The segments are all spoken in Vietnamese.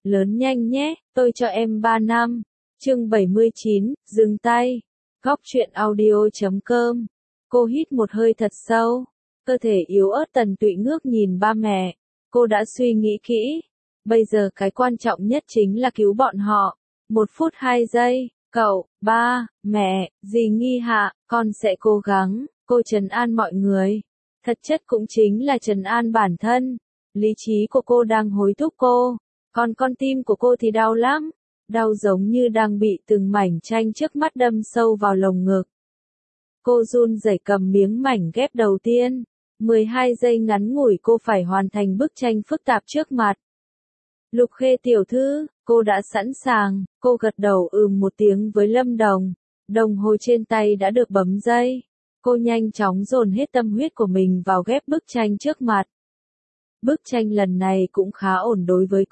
lớn nhanh nhé, tôi cho em 3 năm. Chương 79, dừng tay. Góc truyện audio.com. Cô hít một hơi thật sâu, cơ thể yếu ớt tần tụy ngước nhìn ba mẹ. Cô đã suy nghĩ kỹ, bây giờ cái quan trọng nhất chính là cứu bọn họ. 1 phút 2 giây, cậu, ba, mẹ, dì Nghi Hạ, con sẽ cố gắng. Cô trấn an mọi người, thật chất cũng chính là trấn an bản thân. Lý trí của cô đang hối thúc cô, còn con tim của cô thì đau lắm, đau giống như đang bị từng mảnh tranh trước mắt đâm sâu vào lồng ngực. Cô run rẩy cầm miếng mảnh ghép đầu tiên, 12 giây ngắn ngủi cô phải hoàn thành bức tranh phức tạp trước mặt. Lục Khê tiểu thư, cô đã sẵn sàng, cô gật đầu một tiếng với Lâm Đồng, đồng hồ trên tay đã được bấm giây. Cô nhanh chóng dồn hết tâm huyết của mình vào ghép bức tranh trước mặt. Bức tranh lần này cũng khá ổn đối với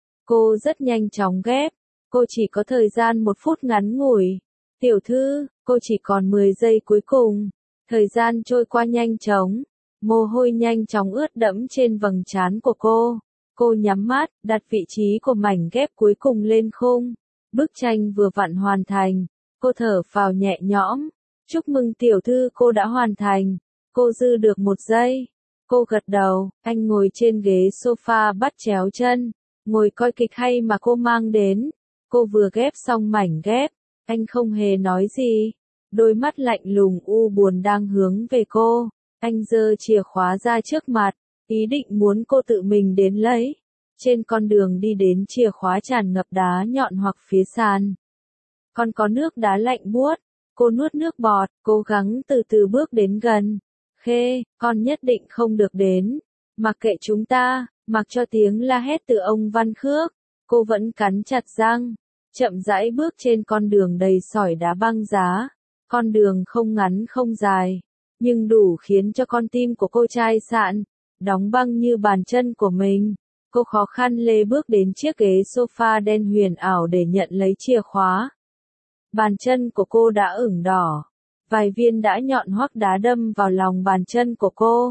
cô rất nhanh chóng ghép, cô chỉ có thời gian 1 phút ngắn ngủi. Tiểu thư, cô chỉ còn 10 giây cuối cùng, thời gian trôi qua nhanh chóng, mồ hôi nhanh chóng ướt đẫm trên vầng trán của cô nhắm mắt, đặt vị trí của mảnh ghép cuối cùng lên khung, bức tranh vừa vặn hoàn thành, cô thở phào nhẹ nhõm. Chúc mừng tiểu thư, cô đã hoàn thành. Cô dư được 1 giây. Cô gật đầu, anh ngồi trên ghế sofa bắt chéo chân, ngồi coi kịch hay mà cô mang đến. Cô vừa ghép xong mảnh ghép, anh không hề nói gì. Đôi mắt lạnh lùng u buồn đang hướng về cô. Anh giơ chìa khóa ra trước mặt, ý định muốn cô tự mình đến lấy. Trên con đường đi đến chìa khóa tràn ngập đá nhọn hoặc phía sàn. Còn có nước đá lạnh buốt. Cô nuốt nước bọt, cố gắng từ từ bước đến gần. Khê, con nhất định không được đến. Mặc kệ chúng ta, mặc cho tiếng la hét từ ông Văn Khước. Cô vẫn cắn chặt răng, chậm rãi bước trên con đường đầy sỏi đá băng giá. Con đường không ngắn không dài, nhưng đủ khiến cho con tim của cô chai sạn, đóng băng như bàn chân của mình. Cô khó khăn lê bước đến chiếc ghế sofa đen huyền ảo để nhận lấy chìa khóa. Bàn chân của cô đã ửng đỏ, vài viên đá nhọn hoắc đá đâm vào lòng bàn chân của cô.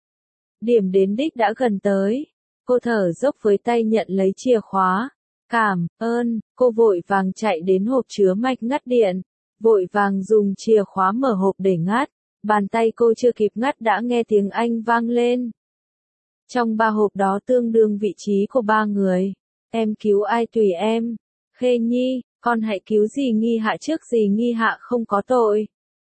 Điểm đến đích đã gần tới, cô thở dốc với tay nhận lấy chìa khóa. Cảm ơn, cô vội vàng chạy đến hộp chứa mạch ngắt điện, vội vàng dùng chìa khóa mở hộp để ngắt. Bàn tay cô chưa kịp ngắt đã nghe tiếng Anh vang lên. Trong 3 hộp đó tương đương vị trí của 3 người. Em cứu ai tùy em. Khê Nhi, con hãy cứu dì Nghi Hạ trước, dì Nghi Hạ không có tội.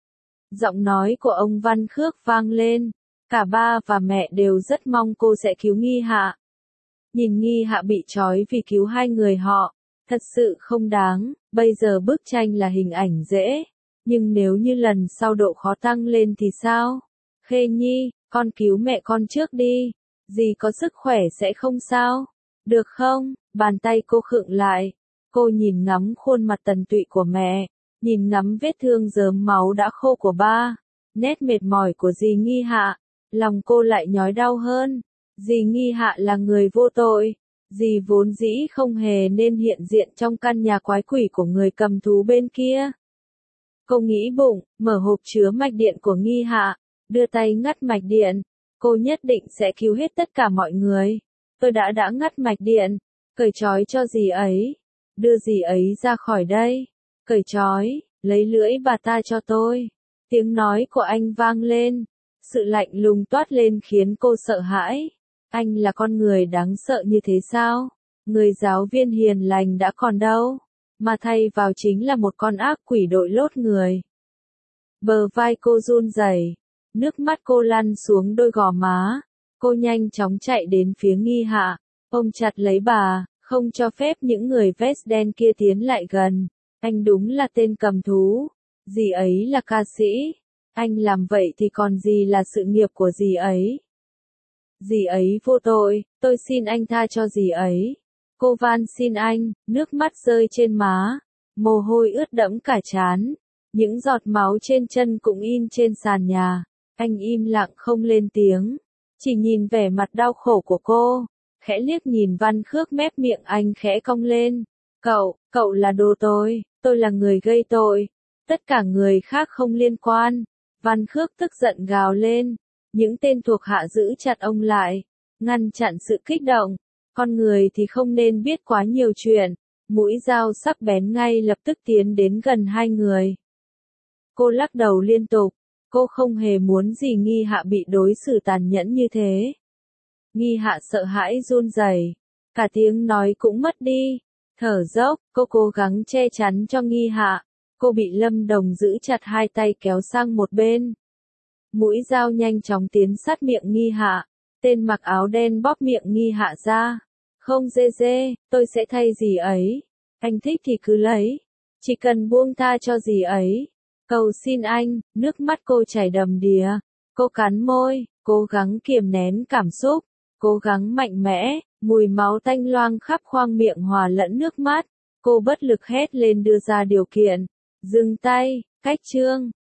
Giọng nói của ông Văn Khước vang lên. Cả ba và mẹ đều rất mong cô sẽ cứu Nghi Hạ. Nhìn Nghi Hạ bị trói vì cứu 2 người họ, thật sự không đáng. Bây giờ bức tranh là hình ảnh dễ, nhưng nếu như lần sau độ khó tăng lên thì sao? Khê Nhi, con cứu mẹ con trước đi. Dì có sức khỏe sẽ không sao. Được không? Bàn tay cô khựng lại. Cô nhìn ngắm khuôn mặt tần tụy của mẹ, nhìn ngắm vết thương rớm máu đã khô của ba, nét mệt mỏi của dì Nghi Hạ, lòng cô lại nhói đau hơn. Dì Nghi Hạ là người vô tội, dì vốn dĩ không hề nên hiện diện trong căn nhà quái quỷ của người cầm thú bên kia. Cô nghĩ bụng, mở hộp chứa mạch điện của Nghi Hạ, đưa tay ngắt mạch điện. Cô nhất định sẽ cứu hết tất cả mọi người. Tôi đã ngắt mạch điện, cởi trói cho dì ấy. Đưa dì ấy ra khỏi đây. Cởi trói, lấy lưỡi bà ta cho tôi. Tiếng nói của anh vang lên. Sự lạnh lùng toát lên khiến cô sợ hãi. Anh là con người đáng sợ như thế sao? Người giáo viên hiền lành đã còn đâu, mà thay vào chính là một con ác quỷ đội lốt người. Bờ vai cô run rẩy, nước mắt cô lăn xuống đôi gò má. Cô nhanh chóng chạy đến phía Nghi Hạ, ôm chặt lấy bà, không cho phép những người vest đen kia tiến lại gần. Anh đúng là tên cầm thú, dì ấy là ca sĩ. Anh làm vậy thì còn gì là sự nghiệp của dì ấy? Dì ấy vô tội, tôi xin anh tha cho dì ấy. Cô van xin anh, nước mắt rơi trên má, mồ hôi ướt đẫm cả trán, những giọt máu trên chân cũng in trên sàn nhà. Anh im lặng không lên tiếng, chỉ nhìn vẻ mặt đau khổ của cô, khẽ liếc nhìn Văn Khước, mép miệng anh khẽ cong lên. Cậu là đồ tôi là người gây tội, tất cả người khác không liên quan. Văn Khước tức giận gào lên, những tên thuộc hạ giữ chặt ông lại, ngăn chặn sự kích động. Con người thì không nên biết quá nhiều chuyện. Mũi dao sắc bén ngay lập tức tiến đến gần hai người. Cô lắc đầu liên tục. Cô không hề muốn gì Nghi Hạ bị đối xử tàn nhẫn như thế. Nghi Hạ sợ hãi run rẩy, cả tiếng nói cũng mất đi. Thở dốc, cô cố gắng che chắn cho Nghi Hạ. Cô bị Lâm Đồng giữ chặt hai tay kéo sang một bên. Mũi dao nhanh chóng tiến sát miệng Nghi Hạ. Tên mặc áo đen bóp miệng Nghi Hạ ra. Không dê dê, tôi sẽ thay dì ấy. Anh thích thì cứ lấy. Chỉ cần buông tha cho dì ấy. Cầu xin anh, nước mắt cô chảy đầm đìa. Cô cắn môi, cố gắng kiềm nén cảm xúc. Cố gắng mạnh mẽ, mùi máu tanh loang khắp khoang miệng hòa lẫn nước mắt. Cô bất lực hét lên đưa ra điều kiện. Dừng tay, cách trương.